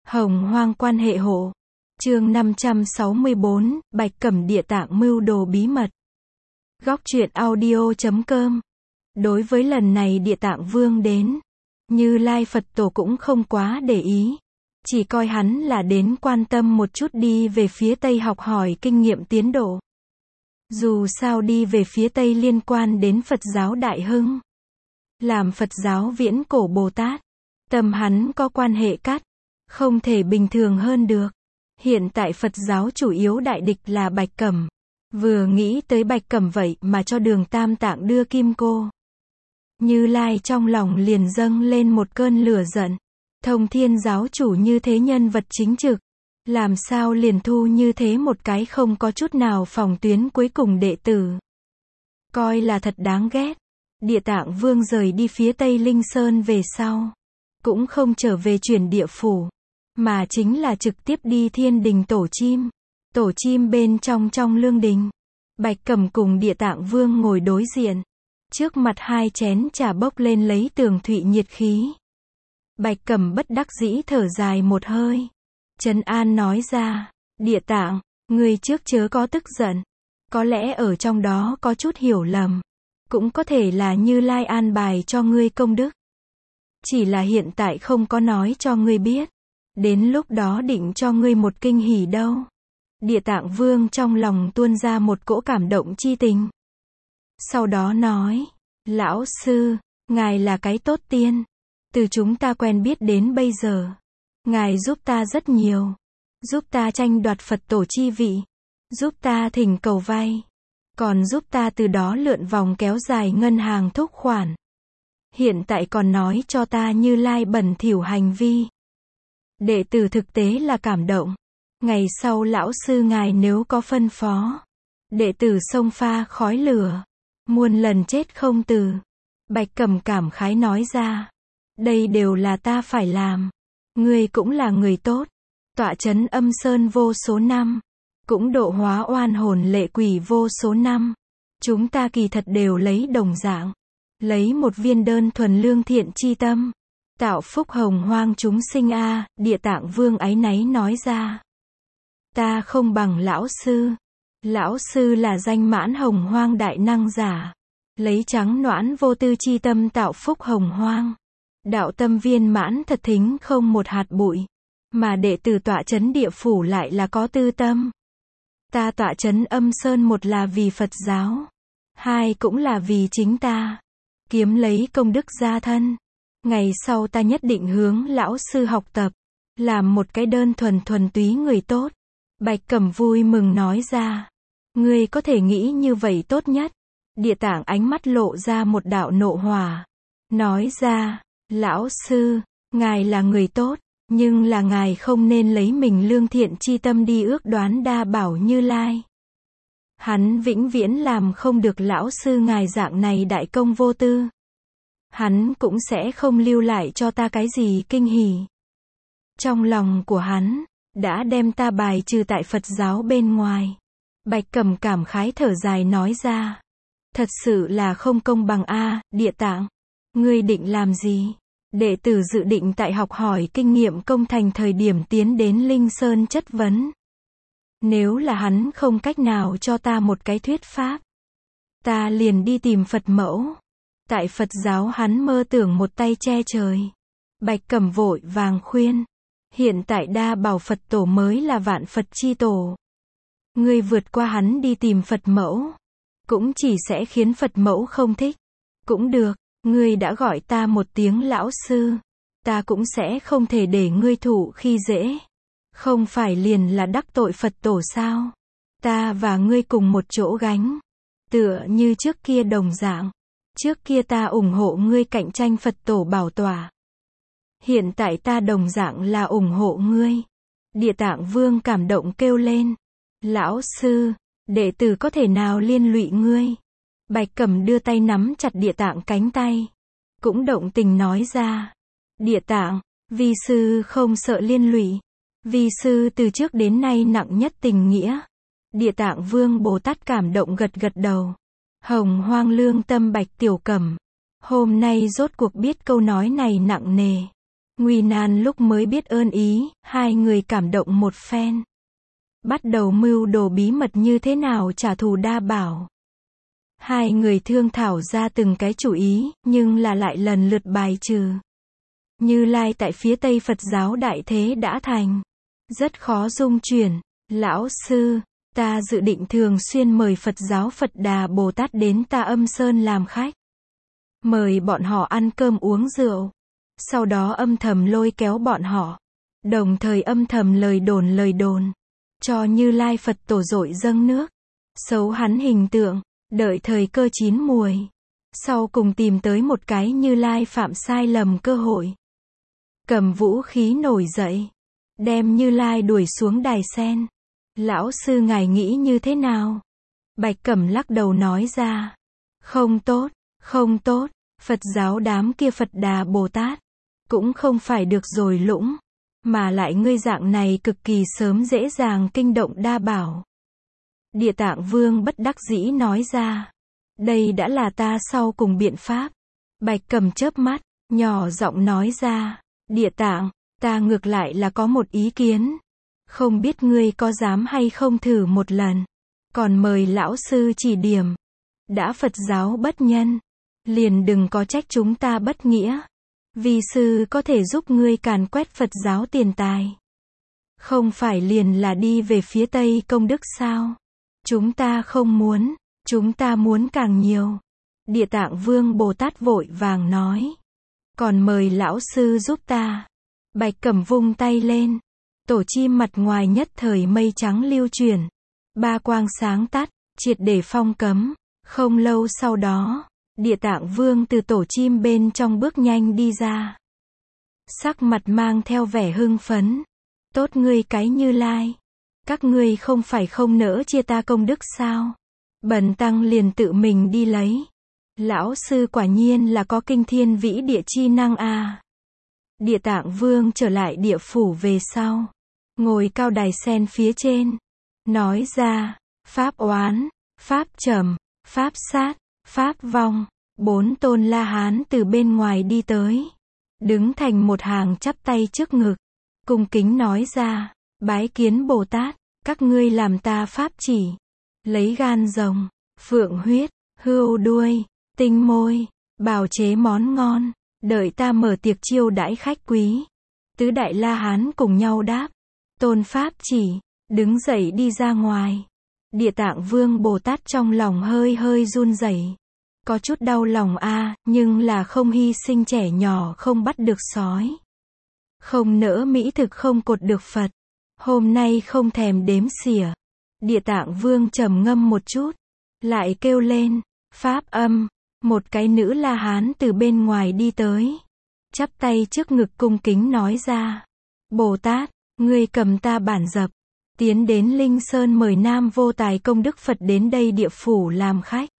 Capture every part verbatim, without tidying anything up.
Hồng hoang quan hệ hộ. Chương năm trăm sáu mươi bốn, Bạch Cẩm Địa Tạng mưu đồ bí mật. Góc truyện audio chấm com. Đối với lần này Địa Tạng Vương đến, Như Lai Phật Tổ cũng không quá để ý. Chỉ coi hắn là đến quan tâm một chút đi về phía Tây học hỏi kinh nghiệm tiến độ. Dù sao đi về phía Tây liên quan đến Phật giáo đại hưng. Làm Phật giáo viễn cổ Bồ Tát. Tâm hắn có quan hệ cắt. Không thể bình thường hơn được. Hiện tại Phật giáo chủ yếu đại địch là Bạch Cẩm. Vừa nghĩ tới Bạch Cẩm vậy mà cho Đường Tam Tạng đưa kim cô. Như Lai trong lòng liền dâng lên một cơn lửa giận. Thông Thiên giáo chủ như thế nhân vật chính trực. Làm sao liền thu như thế một cái không có chút nào phòng tuyến cuối cùng đệ tử. Coi là thật đáng ghét. Địa Tạng Vương rời đi phía Tây Linh Sơn về sau. Cũng không trở về chuyển địa phủ. Mà chính là trực tiếp đi thiên đình tổ chim. Tổ chim bên trong trong lương đình. Bạch Cẩm cùng Địa Tạng Vương ngồi đối diện. Trước mặt hai chén trà bốc lên lấy tường thụy nhiệt khí. Bạch Cẩm bất đắc dĩ thở dài một hơi. Trấn An nói ra, Địa Tạng, ngươi trước chớ có tức giận. Có lẽ ở trong đó có chút hiểu lầm. Cũng có thể là Như Lai an bài cho ngươi công đức. Chỉ là hiện tại không có nói cho ngươi biết. Đến lúc đó định cho ngươi một kinh hỉ đâu. Địa Tạng Vương trong lòng tuôn ra một cỗ cảm động chi tình. Sau đó nói, lão sư, ngài là cái tốt tiên. Từ chúng ta quen biết đến bây giờ. Ngài giúp ta rất nhiều. Giúp ta tranh đoạt Phật tổ chi vị. Giúp ta thỉnh cầu vay. Còn giúp ta từ đó lượn vòng kéo dài ngân hàng thúc khoản. Hiện tại còn nói cho ta Như Lai bẩn thỉu hành vi. Đệ tử thực tế là cảm động. Ngày sau lão sư ngài nếu có phân phó. Đệ tử xông pha khói lửa. Muôn lần chết không từ. Bạch Cẩm cảm khái nói ra. Đây đều là ta phải làm. Ngươi cũng là người tốt. Tọa chấn âm sơn vô số năm. Cũng độ hóa oan hồn lệ quỷ vô số năm. Chúng ta kỳ thật đều lấy đồng dạng. Lấy một viên đơn thuần lương thiện chi tâm. Tạo phúc hồng hoang chúng sinh a. À, Địa Tạng Vương áy náy nói ra. Ta không bằng lão sư. Lão sư là danh mãn hồng hoang đại năng giả. Lấy trắng noãn vô tư chi tâm tạo phúc hồng hoang. Đạo tâm viên mãn thật thính không một hạt bụi. Mà đệ tử tọa chấn địa phủ lại là có tư tâm. Ta tọa chấn âm sơn một là vì Phật giáo. Hai cũng là vì chính ta. Kiếm lấy công đức gia thân. Ngày sau ta nhất định hướng lão sư học tập. Làm một cái đơn thuần thuần túy người tốt. Bạch Cẩm vui mừng nói ra. Ngươi có thể nghĩ như vậy tốt nhất. Địa Tạng ánh mắt lộ ra một đạo nộ hỏa. Nói ra, lão sư, ngài là người tốt. Nhưng là ngài không nên lấy mình lương thiện chi tâm đi ước đoán đa bảo Như Lai. Hắn vĩnh viễn làm không được lão sư ngài dạng này đại công vô tư. Hắn cũng sẽ không lưu lại cho ta cái gì kinh hỉ. Trong lòng của hắn, đã đem ta bài trừ tại Phật giáo bên ngoài. Bạch Cẩm cảm khái thở dài nói ra. Thật sự là không công bằng a. À, Địa Tạng. Ngươi định làm gì? Đệ tử dự định tại học hỏi kinh nghiệm công thành thời điểm tiến đến Linh Sơn chất vấn. Nếu là hắn không cách nào cho ta một cái thuyết pháp. Ta liền đi tìm Phật mẫu. Tại Phật giáo hắn mơ tưởng một tay che trời. Bạch Cẩm vội vàng khuyên. Hiện tại đa bảo Phật tổ mới là vạn Phật chi tổ. Ngươi vượt qua hắn đi tìm Phật mẫu. Cũng chỉ sẽ khiến Phật mẫu không thích. Cũng được, ngươi đã gọi ta một tiếng lão sư. Ta cũng sẽ không thể để ngươi thụ khi dễ. Không phải liền là đắc tội Phật tổ sao? Ta và ngươi cùng một chỗ gánh. Tựa như trước kia đồng dạng. Trước kia ta ủng hộ ngươi cạnh tranh Phật tổ bảo tọa. Hiện tại ta đồng dạng là ủng hộ ngươi. Địa Tạng Vương cảm động kêu lên. Lão sư, đệ tử có thể nào liên lụy ngươi? Bạch Cẩm đưa tay nắm chặt Địa Tạng cánh tay. Cũng động tình nói ra. Địa Tạng, vi sư không sợ liên lụy. Vi sư từ trước đến nay nặng nhất tình nghĩa. Địa Tạng Vương Bồ Tát cảm động gật gật đầu. Hồng hoang lương tâm Bạch Tiểu Cẩm. Hôm nay rốt cuộc biết câu nói này nặng nề. Nguy nan lúc mới biết ơn ý, hai người cảm động một phen. Bắt đầu mưu đồ bí mật như thế nào trả thù Đa Bảo. Hai người thương thảo ra từng cái chủ ý, nhưng là lại lần lượt bài trừ. Như Lai tại phía Tây Phật giáo đại thế đã thành. Rất khó dung chuyển. Lão sư, ta dự định thường xuyên mời Phật giáo Phật Đà Bồ Tát đến Ta Âm Sơn làm khách. Mời bọn họ ăn cơm uống rượu. Sau đó âm thầm lôi kéo bọn họ. Đồng thời âm thầm lời đồn lời đồn. Cho Như Lai Phật tổ dội dâng nước. Xấu hắn hình tượng. Đợi thời cơ chín muồi. Sau cùng tìm tới một cái Như Lai phạm sai lầm cơ hội. Cầm vũ khí nổi dậy. Đem Như Lai đuổi xuống đài sen. Lão sư ngài nghĩ như thế nào? Bạch Cẩm lắc đầu nói ra. Không tốt, không tốt. Phật giáo đám kia Phật Đà Bồ Tát. Cũng không phải được rồi lũng. Mà lại ngươi dạng này cực kỳ sớm dễ dàng kinh động Đa Bảo. Địa Tạng Vương bất đắc dĩ nói ra. Đây đã là ta sau cùng biện pháp. Bạch Cẩm chớp mắt, nhỏ giọng nói ra. Địa Tạng, ta ngược lại là có một ý kiến. Không biết ngươi có dám hay không thử một lần. Còn mời lão sư chỉ điểm. Đã Phật giáo bất nhân. Liền đừng có trách chúng ta bất nghĩa. Vi sư có thể giúp ngươi càn quét Phật giáo tiền tài. Không phải liền là đi về phía Tây công đức sao? Chúng ta không muốn. Chúng ta muốn càng nhiều. Địa Tạng Vương Bồ Tát vội vàng nói. Còn mời lão sư giúp ta. Bạch Cẩm vung tay lên. Tổ chim mặt ngoài nhất thời mây trắng lưu chuyển. Ba quang sáng tắt, triệt để phong cấm. Không lâu sau đó, Địa Tạng Vương từ tổ chim bên trong bước nhanh đi ra. Sắc mặt mang theo vẻ hưng phấn. Tốt ngươi cái Như Lai. Các ngươi không phải không nỡ chia ta công đức sao? Bần tăng liền tự mình đi lấy. Lão sư quả nhiên là có kinh thiên vĩ địa chi năng a. À. Địa Tạng Vương trở lại địa phủ về sau. Ngồi cao đài sen phía trên. Nói ra, Pháp oán, Pháp trầm, Pháp sát, Pháp vong. Bốn tôn La Hán từ bên ngoài đi tới. Đứng thành một hàng chắp tay trước ngực. Cung kính nói ra, bái kiến Bồ Tát, các ngươi làm ta Pháp chỉ. Lấy gan rồng, phượng huyết, hươu đuôi, tinh môi, bào chế món ngon. Đợi ta mở tiệc chiêu đãi khách quý. Tứ đại La Hán cùng nhau đáp. Tôn Pháp chỉ, đứng dậy đi ra ngoài. Địa Tạng Vương Bồ Tát trong lòng hơi hơi run rẩy. Có chút đau lòng a, à, nhưng là không hy sinh trẻ nhỏ không bắt được sói. Không nỡ mỹ thực không cột được Phật. Hôm nay không thèm đếm xỉa. Địa Tạng Vương trầm ngâm một chút. Lại kêu lên, Pháp âm. Một cái nữ La Hán từ bên ngoài đi tới. Chắp tay trước ngực cung kính nói ra. Bồ Tát, ngươi cầm ta bản dập. Tiến đến Linh Sơn mời Nam Vô Tài Công Đức Phật đến đây địa phủ làm khách.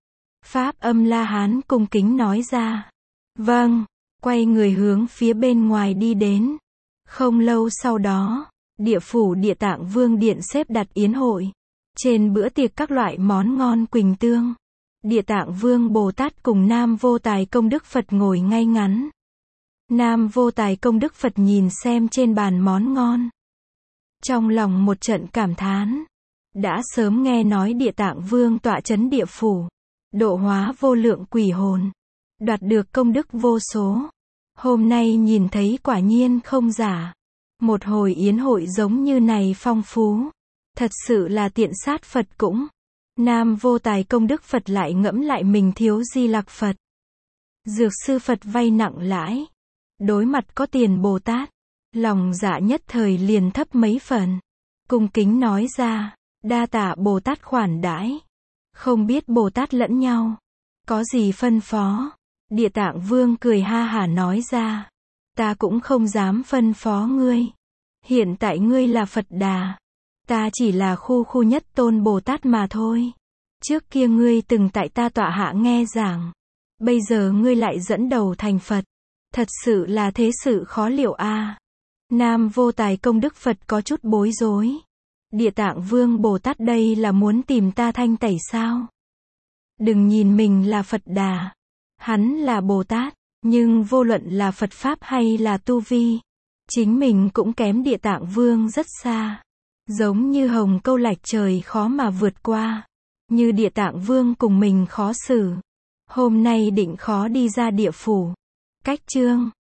Pháp âm La Hán cung kính nói ra. Vâng, quay người hướng phía bên ngoài đi đến. Không lâu sau đó, địa phủ Địa Tạng Vương Điện xếp đặt yến hội. Trên bữa tiệc các loại món ngon quỳnh tương. Địa Tạng Vương Bồ Tát cùng Nam Vô Tài Công Đức Phật ngồi ngay ngắn. Nam Vô Tài Công Đức Phật nhìn xem trên bàn món ngon. Trong lòng một trận cảm thán. Đã sớm nghe nói Địa Tạng Vương tọa chấn địa phủ. Độ hóa vô lượng quỷ hồn. Đoạt được công đức vô số. Hôm nay nhìn thấy quả nhiên không giả. Một hồi yến hội giống như này phong phú. Thật sự là tiện sát Phật cũng. Nam Vô Tài Công Đức Phật lại ngẫm lại mình thiếu Di Lặc Phật. Dược sư Phật vay nặng lãi. Đối mặt có tiền Bồ Tát. Lòng dạ nhất thời liền thấp mấy phần. Cung kính nói ra, đa tạ Bồ Tát khoản đãi. Không biết Bồ Tát lẫn nhau. Có gì phân phó? Địa Tạng Vương cười ha hả nói ra. Ta cũng không dám phân phó ngươi. Hiện tại ngươi là Phật Đà. Ta chỉ là khu khu nhất tôn Bồ Tát mà thôi. Trước kia ngươi từng tại ta tọa hạ nghe giảng. Bây giờ ngươi lại dẫn đầu thành Phật. Thật sự là thế sự khó liệu a. À. Nam Vô Tài Công Đức Phật có chút bối rối. Địa Tạng Vương Bồ Tát đây là muốn tìm ta thanh tẩy sao? Đừng nhìn mình là Phật Đà. Hắn là Bồ Tát. Nhưng vô luận là Phật Pháp hay là tu vi, chính mình cũng kém Địa Tạng Vương rất xa. Giống như hồng câu lạch trời khó mà vượt qua. Như Địa Tạng Vương cùng mình khó xử. Hôm nay định khó đi ra địa phủ. Cách chương